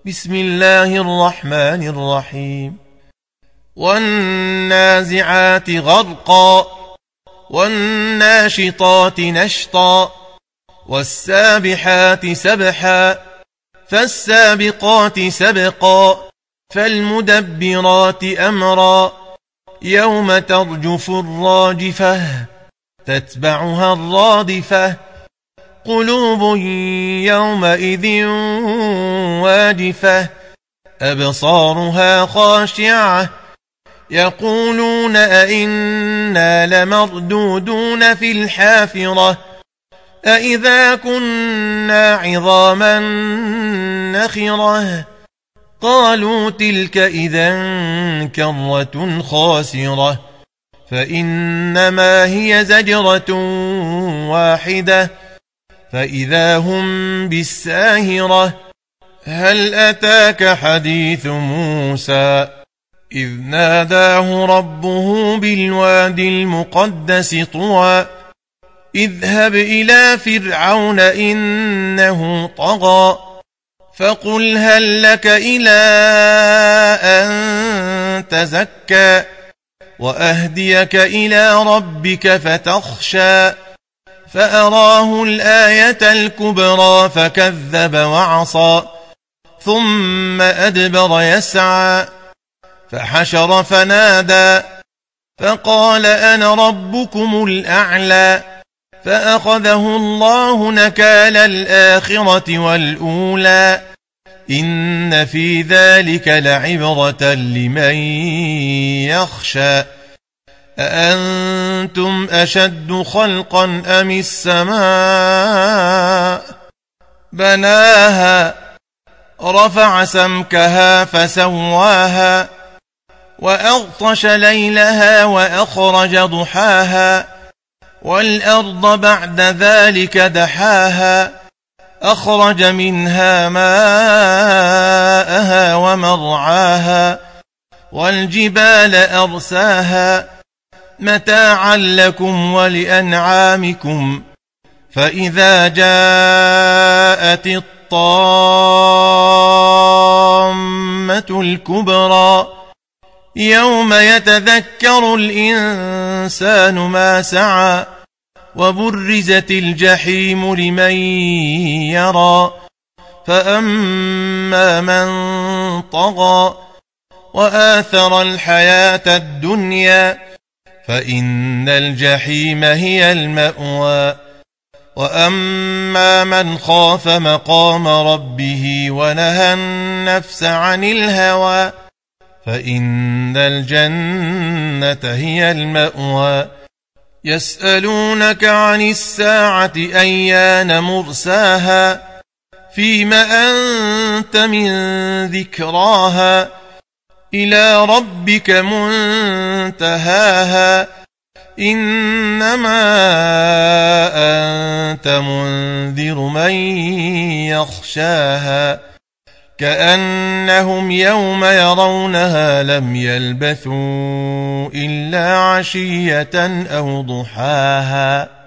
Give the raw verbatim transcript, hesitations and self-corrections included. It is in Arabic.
بسم الله الرحمن الرحيم والنازعات غرقا والناشطات نشطا والسابحات سبحا فالسابقات سبقا فالمدبرات أمرا يوم ترجف الراجفة تتبعها الرادفة قلوب يومئذ واجفة أبصارها خاشعة يقولون أئنا لمردودون في الحافرة أئذا كنا عظاما نخرة قالوا تلك إذا كرة خاسرة فإنما هي زجرة واحدة فإذا هم بالساهرة هل أتاك حديث موسى إذ ناداه ربه بالواد المقدس طوى اذهب إلى فرعون إنه طغى فقل هل لك إلى أن تزكى وأهديك إلى ربك فتخشى فأراه الآية الكبرى فكذب وعصى ثم أدبر يسعى فحشر فنادى فقال أنا ربكم الأعلى فأخذه الله نكال الآخرة والأولى إن في ذلك لعبرة لمن يخشى أأنتم أشد خلقا أم السماء بناها رفع سمكها فسواها وأغطش ليلها وأخرج ضحاها والأرض بعد ذلك دحاها أخرج منها ماءها ومرعاها والجبال أرساها متاعا لكم ولأنعامكم فإذا جاءت الطامة الكبرى يوم يتذكر الإنسان ما سعى وبرزت الجحيم لمن يرى فأما من طغى وآثر الحياة الدنيا فإن الجحيم هي المأوى وأما من خاف مقام ربه ونهى النفس عن الهوى فإن الجنة هي المأوى يسألونك عن الساعة أيان مرساها فيم أنت من ذكراها إلى ربك منتهاها إنما أنت منذر من يخشاها كأنهم يوم يرونها لم يلبثوا إلا عشية أو ضحاها.